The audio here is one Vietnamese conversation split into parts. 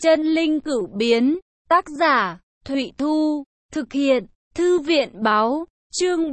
Chân linh cửu biến, tác giả, Thụy Thu, thực hiện, Thư viện báo, chương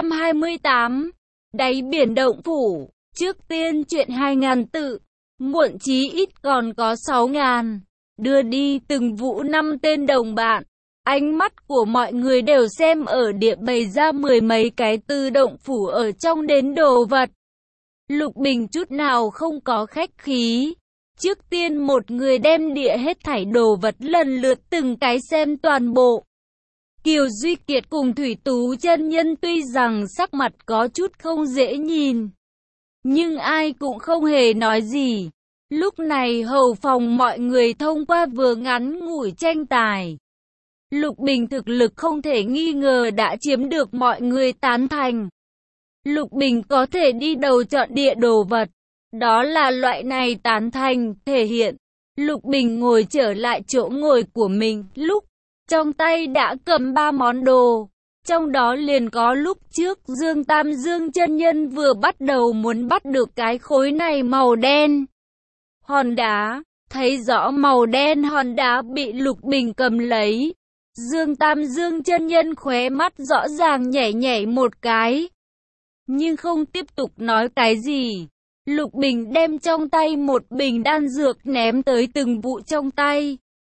428, đáy biển động phủ, trước tiên chuyện 2.000 tự, muộn chí ít còn có 6.000, đưa đi từng vũ 5 tên đồng bạn. Ánh mắt của mọi người đều xem ở địa bày ra 10 mấy cái từ động phủ ở trong đến đồ vật. Lục Bình chút nào không có khách khí. Trước tiên một người đem địa hết thảy đồ vật lần lượt từng cái xem toàn bộ. Kiều Duy Kiệt cùng Thủy Tú chân nhân tuy rằng sắc mặt có chút không dễ nhìn, nhưng ai cũng không hề nói gì. Lúc này hầu phòng mọi người thông qua vừa ngắn ngủi tranh tài, Lục Bình thực lực không thể nghi ngờ đã chiếm được mọi người tán thành. Lục Bình có thể đi đầu chọn địa đồ vật. Đó là loại này tán thành, thể hiện. Lục Bình ngồi trở lại chỗ ngồi của mình, lúc trong tay đã cầm 3 món đồ. Trong đó liền có lúc trước Dương Tam Dương chân nhân vừa bắt đầu muốn bắt được cái khối này màu đen hòn đá. Thấy rõ màu đen hòn đá bị Lục Bình cầm lấy, Dương Tam Dương chân nhân khóe mắt rõ ràng nhảy nhảy một cái, nhưng không tiếp tục nói cái gì. Lục Bình đem trong tay một bình đan dược ném tới từng vụ trong tay.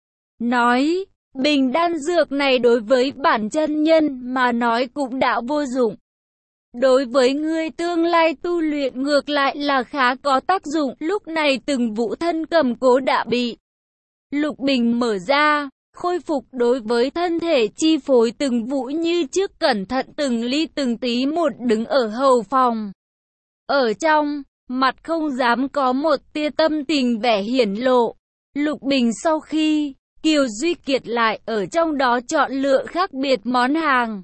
Nói, bình đan dược này đối với bản chân nhân mà nói cũng đã vô dụng. Đối với ngươi tương lai tu luyện ngược lại là khá có tác dụng. Lúc này từng vụ thân cầm cố đã bị Lục Bình mở ra, khôi phục đối với thân thể chi phối từng vụ như trước, cẩn thận từng ly từng tí một đứng ở hầu phòng. Ở trong mặt không dám có một tia tâm tình vẻ hiển lộ. Lục Bình sau khi Kiều Duy Kiệt lại ở trong đó chọn lựa khác biệt món hàng.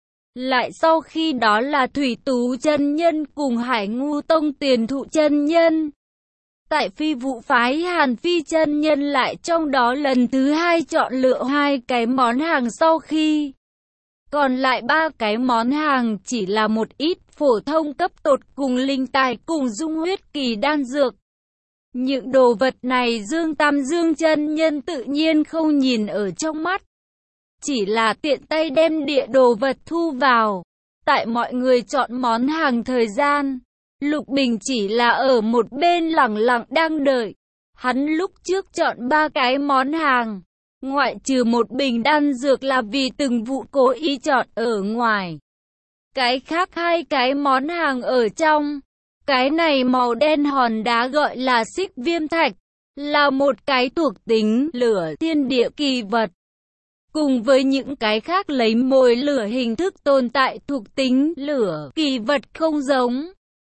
Lại sau khi đó là Thủy Tú chân nhân cùng Hải Ngu Tông Tiền Thụ chân nhân. Tại Phi Vụ phái Hàn Phi chân nhân lại trong đó lần thứ 2 chọn lựa 2 cái món hàng, sau khi còn lại 3 cái món hàng chỉ là một ít phổ thông cấp tột cùng linh tài cùng dung huyết kỳ đan dược. Những đồ vật này Dương Tam Dương chân nhân tự nhiên không nhìn ở trong mắt, chỉ là tiện tay đem địa đồ vật thu vào. Tại mọi người chọn món hàng thời gian, Lục Bình chỉ là ở một bên lẳng lặng đang đợi. Hắn lúc trước chọn 3 cái món hàng, ngoại trừ một bình đan dược là vì từng vụ cố ý chọn ở ngoài, cái khác 2 cái món hàng ở trong. Cái này màu đen hòn đá gọi là xích viêm thạch, là một cái thuộc tính lửa thiên địa kỳ vật. Cùng với những cái khác lấy mồi lửa hình thức tồn tại thuộc tính lửa kỳ vật không giống.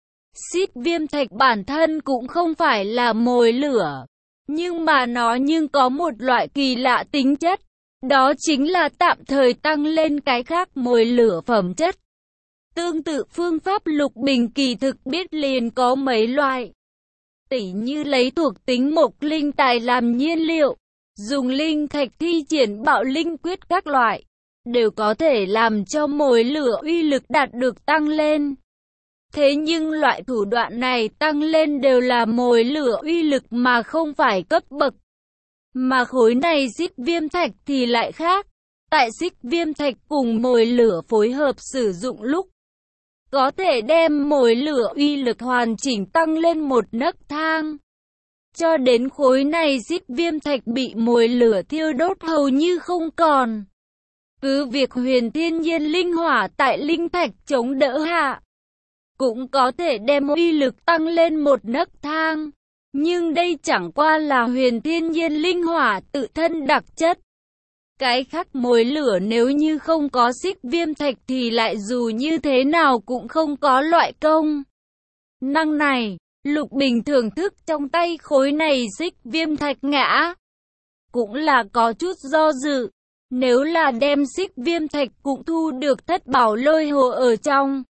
Xích viêm thạch bản thân cũng không phải là mồi lửa, nhưng mà nó có một loại kỳ lạ tính chất. Đó chính là tạm thời tăng lên cái khác mồi lửa phẩm chất. Tương tự phương pháp Lục Bình kỳ thực biết liền có mấy loại. Tỉ như lấy thuộc tính mộc linh tài làm nhiên liệu, dùng linh thạch thi triển bạo linh quyết các loại, đều có thể làm cho mồi lửa uy lực đạt được tăng lên. Thế nhưng loại thủ đoạn này tăng lên đều là mồi lửa uy lực mà không phải cấp bậc. Mà khối này xích viêm thạch thì lại khác. Tại xích viêm thạch cùng mồi lửa phối hợp sử dụng lúc, có thể đem mồi lửa uy lực hoàn chỉnh tăng lên một nấc thang. Cho đến khối này xích viêm thạch bị mồi lửa thiêu đốt hầu như không còn. Cứ việc huyền thiên nhiên linh hỏa tại linh thạch chống đỡ hạ, cũng có thể đem uy lực tăng lên một nấc thang. Nhưng đây chẳng qua là huyền thiên nhiên linh hỏa tự thân đặc chất. Cái khác mồi lửa nếu như không có xích viêm thạch thì lại dù như thế nào cũng không có loại công năng này. Lục Bình thưởng thức trong tay khối này xích viêm thạch ngã, cũng là có chút do dự. Nếu là đem xích viêm thạch cũng thu được thất bảo lôi hồ ở trong.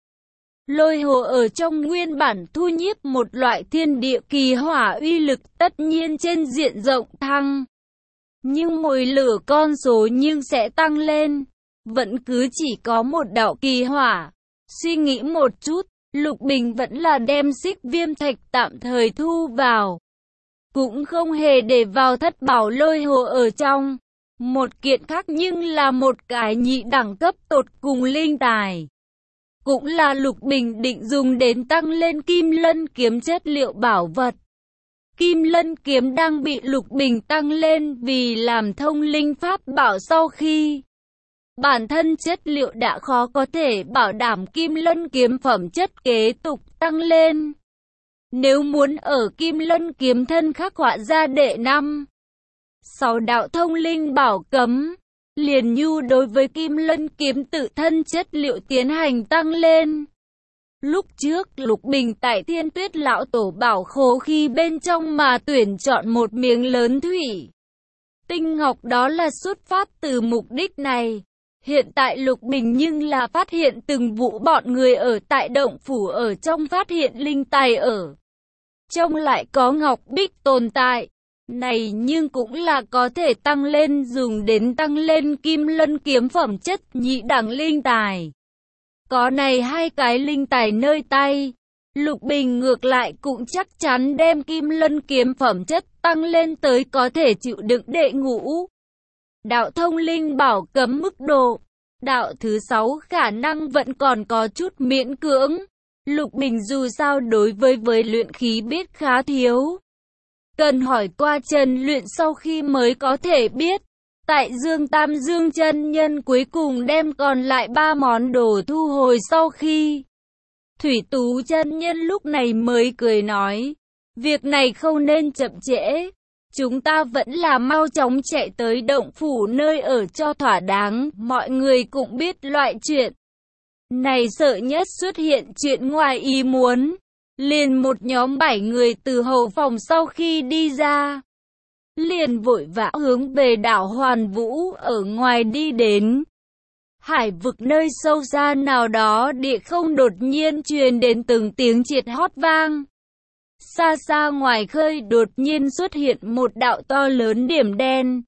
Lôi hồ ở trong nguyên bản thu nhiếp một loại thiên địa kỳ hỏa uy lực tất nhiên trên diện rộng thăng. Nhưng mồi lửa con số nhưng sẽ tăng lên, vẫn cứ chỉ có một đạo kỳ hỏa. Suy nghĩ một chút, Lục Bình vẫn là đem xích viêm thạch tạm thời thu vào. cũng không hề để vào thất bảo lôi hồ ở trong. Một kiện khác nhưng là một cái nhị đẳng cấp tột cùng linh tài. Cũng là Lục Bình định dùng đến tăng lên Kim Lân kiếm chất liệu bảo vật. Kim Lân kiếm đang bị Lục Bình tăng lên vì làm thông linh pháp bảo sau khi bản thân chất liệu đã khó có thể bảo đảm Kim Lân kiếm phẩm chất kế tục tăng lên. Nếu muốn ở Kim Lân kiếm thân khắc họa ra đệ 5, 6 đạo thông linh bảo cấm, liền nhu đối với Kim Lân kiếm tự thân chất liệu tiến hành tăng lên. Lúc trước Lục Bình tại Thiên Tuyết Lão Tổ bảo khố khi bên trong mà tuyển chọn một miếng lớn thủy tinh ngọc, đó là xuất phát từ mục đích này. Hiện tại Lục Bình nhưng là phát hiện từng vụ bọn người ở tại động phủ ở trong phát hiện linh tài ở trong lại có ngọc bích tồn tại. Này nhưng cũng là có thể tăng lên, dùng đến tăng lên Kim Lân kiếm phẩm chất nhị đẳng linh tài. Có này hai cái linh tài nơi tay, Lục Bình ngược lại cũng chắc chắn đem Kim Lân kiếm phẩm chất tăng lên tới có thể chịu đựng đệ ngũ đạo thông linh bảo cấm mức độ. Đạo thứ 6 khả năng vẫn còn có chút miễn cưỡng. Lục Bình dù sao đối với luyện khí biết khá thiếu. Cần hỏi qua Trần Luyện sau khi mới có thể biết. Tại Dương Tam Dương chân nhân cuối cùng đem còn lại 3 món đồ thu hồi sau khi Thủy Tú chân nhân lúc này mới cười nói, việc này không nên chậm trễ. Chúng ta vẫn là mau chóng chạy tới động phủ nơi ở cho thỏa đáng. Mọi người cũng biết loại chuyện này sợ nhất xuất hiện chuyện ngoài ý muốn. Liền một nhóm 7 người từ hậu phòng sau khi đi ra, liền vội vã hướng về đảo Hoàn Vũ ở ngoài đi đến. Hải vực nơi sâu xa nào đó địa không đột nhiên truyền đến từng tiếng triệt hót vang. Xa xa ngoài khơi đột nhiên xuất hiện một đạo to lớn điểm đen.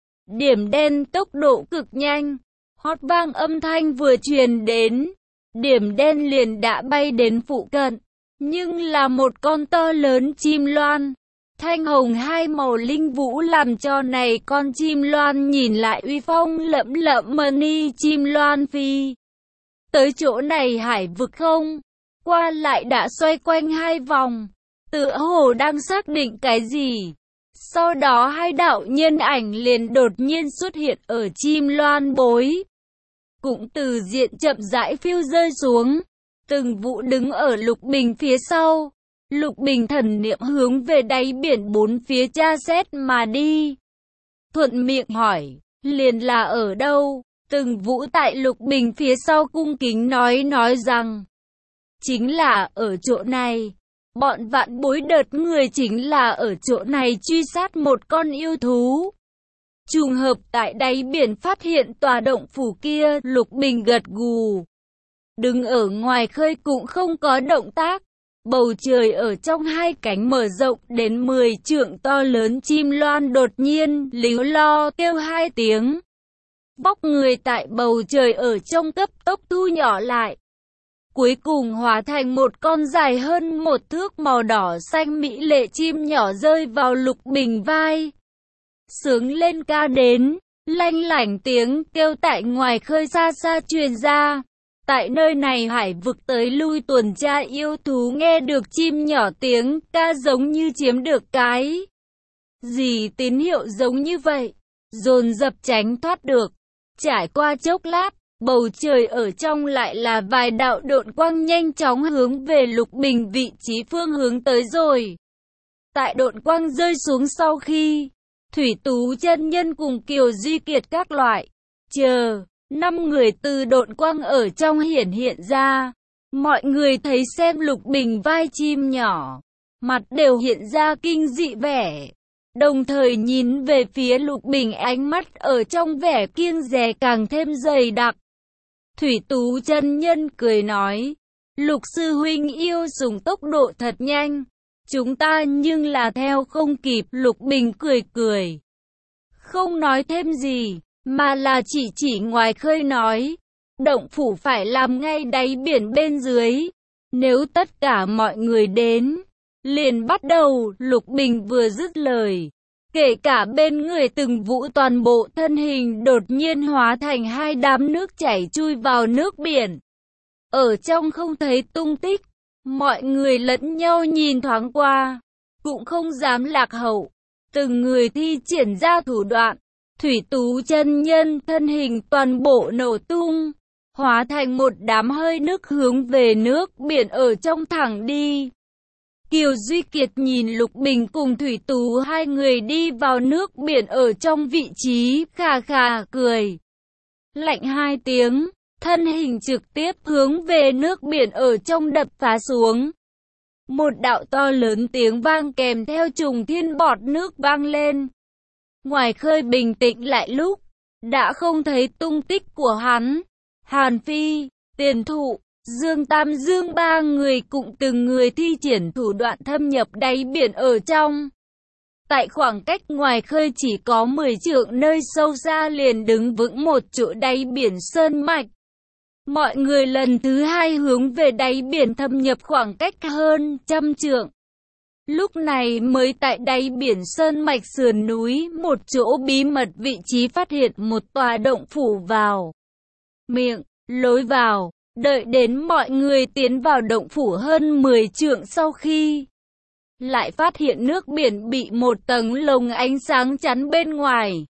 Điểm đen tốc độ cực nhanh, hót vang âm thanh vừa truyền đến, điểm đen liền đã bay đến phụ cận. Nhưng là một con to lớn chim loan, thanh hồng hai màu linh vũ làm cho này con chim loan nhìn lại uy phong lẫm lẫm. Mani chim loan phi tới chỗ này hải vực không qua lại đã xoay quanh 2 vòng, tựa hồ đang xác định cái gì. Sau đó 2 đạo nhân ảnh liền đột nhiên xuất hiện ở chim loan bối, cũng từ diện chậm rãi phiêu rơi xuống. Từng vụ đứng ở Lục Bình phía sau. Lục Bình thần niệm hướng về đáy biển 4 phía tra xét mà đi. Thuận miệng hỏi, liền là ở đâu? Từng vũ tại Lục Bình phía sau cung kính nói rằng, chính là ở chỗ này. Bọn vạn bối đợt người chính là ở chỗ này truy sát một con yêu thú. Trùng hợp tại đáy biển phát hiện tòa động phủ kia. Lục Bình gật gù. Đứng ở ngoài khơi cũng không có động tác. Bầu trời ở trong 2 cánh mở rộng đến 10 trượng to lớn chim loan đột nhiên líu lo kêu 2 tiếng. Vóc người tại bầu trời ở trong cấp tốc thu nhỏ lại. Cuối cùng hóa thành một con dài hơn 1 thước màu đỏ xanh mỹ lệ chim nhỏ rơi vào Lục Bình vai. Sướng lên ca đến, lanh lảnh tiếng kêu tại ngoài khơi xa xa truyền ra. Tại nơi này hải vực tới lui tuần tra yêu thú nghe được chim nhỏ tiếng ca giống như chiếm được cái gì tín hiệu giống như vậy, dồn dập tránh thoát được. Trải qua chốc lát, bầu trời ở trong lại là vài đạo độn quang nhanh chóng hướng về Lục Bình vị trí phương hướng tới rồi. Tại độn quang rơi xuống sau khi Thủy Tú chân nhân cùng Kiều Duy Kiệt các loại 5 người từ độn quang ở trong hiện ra. Mọi người thấy xem Lục Bình vai chim nhỏ, mặt đều hiện ra kinh dị vẻ. Đồng thời nhìn về phía Lục Bình, ánh mắt ở trong vẻ kiêng dè càng thêm dày đặc. Thủy Tú chân nhân cười nói, Lục sư huynh yêu dùng tốc độ thật nhanh, chúng ta nhưng là theo không kịp. Lục Bình cười, không nói thêm gì, mà là chỉ ngoài khơi nói, động phủ phải làm ngay đáy biển bên dưới. Nếu tất cả mọi người đến, Liền bắt đầu, Lục Bình vừa dứt lời. Kể cả bên người từng vũ toàn bộ thân hình đột nhiên hóa thành hai đám nước chảy chui vào nước biển. Ở trong không thấy tung tích, mọi người lẫn nhau nhìn thoáng qua, cũng không dám lạc hậu. Từng người thi triển ra thủ đoạn, Thủy Tú chân nhân thân hình toàn bộ nổ tung, hóa thành một đám hơi nước hướng về nước biển ở trong thẳng đi. Kiều Duy Kiệt nhìn Lục Bình cùng Thủy Tú hai người đi vào nước biển ở trong vị trí, khà khà cười. Lạnh hai tiếng, thân hình trực tiếp hướng về nước biển ở trong đập phá xuống. Một đạo to lớn tiếng vang kèm theo trùng thiên bọt nước vang lên. Ngoài khơi bình tĩnh lại lúc, đã không thấy tung tích của hắn. Hàn Phi, Tiền Thụ, Dương Tam Dương ba người cũng từng người thi triển thủ đoạn thâm nhập đáy biển ở trong. Tại khoảng cách ngoài khơi chỉ có 10 trượng nơi sâu xa liền đứng vững một chỗ đáy biển sơn mạch. Mọi người lần thứ hai hướng về đáy biển thâm nhập khoảng cách hơn 100 trượng. Lúc này mới tại đáy biển sơn mạch sườn núi, một chỗ bí mật vị trí phát hiện một tòa động phủ vào. Miệng, lối vào, đợi đến mọi người tiến vào động phủ hơn 10 trượng sau khi lại phát hiện nước biển bị một tầng lồng ánh sáng chắn bên ngoài.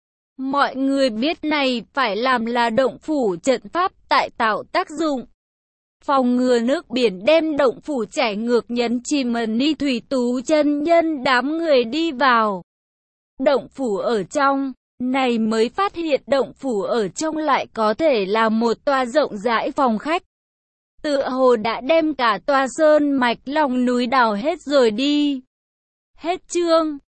Mọi người biết này phải làm là động phủ trận pháp tại tạo tác dụng. Phòng ngừa nước biển đem động phủ chảy ngược nhấn chìm Ni Thủy Tú chân nhân đám người đi vào. Động phủ ở trong, này mới phát hiện động phủ ở trong lại có thể là một tòa rộng rãi phòng khách. Tựa hồ đã đem cả tòa sơn mạch lòng núi đào hết rồi đi. Hết chương.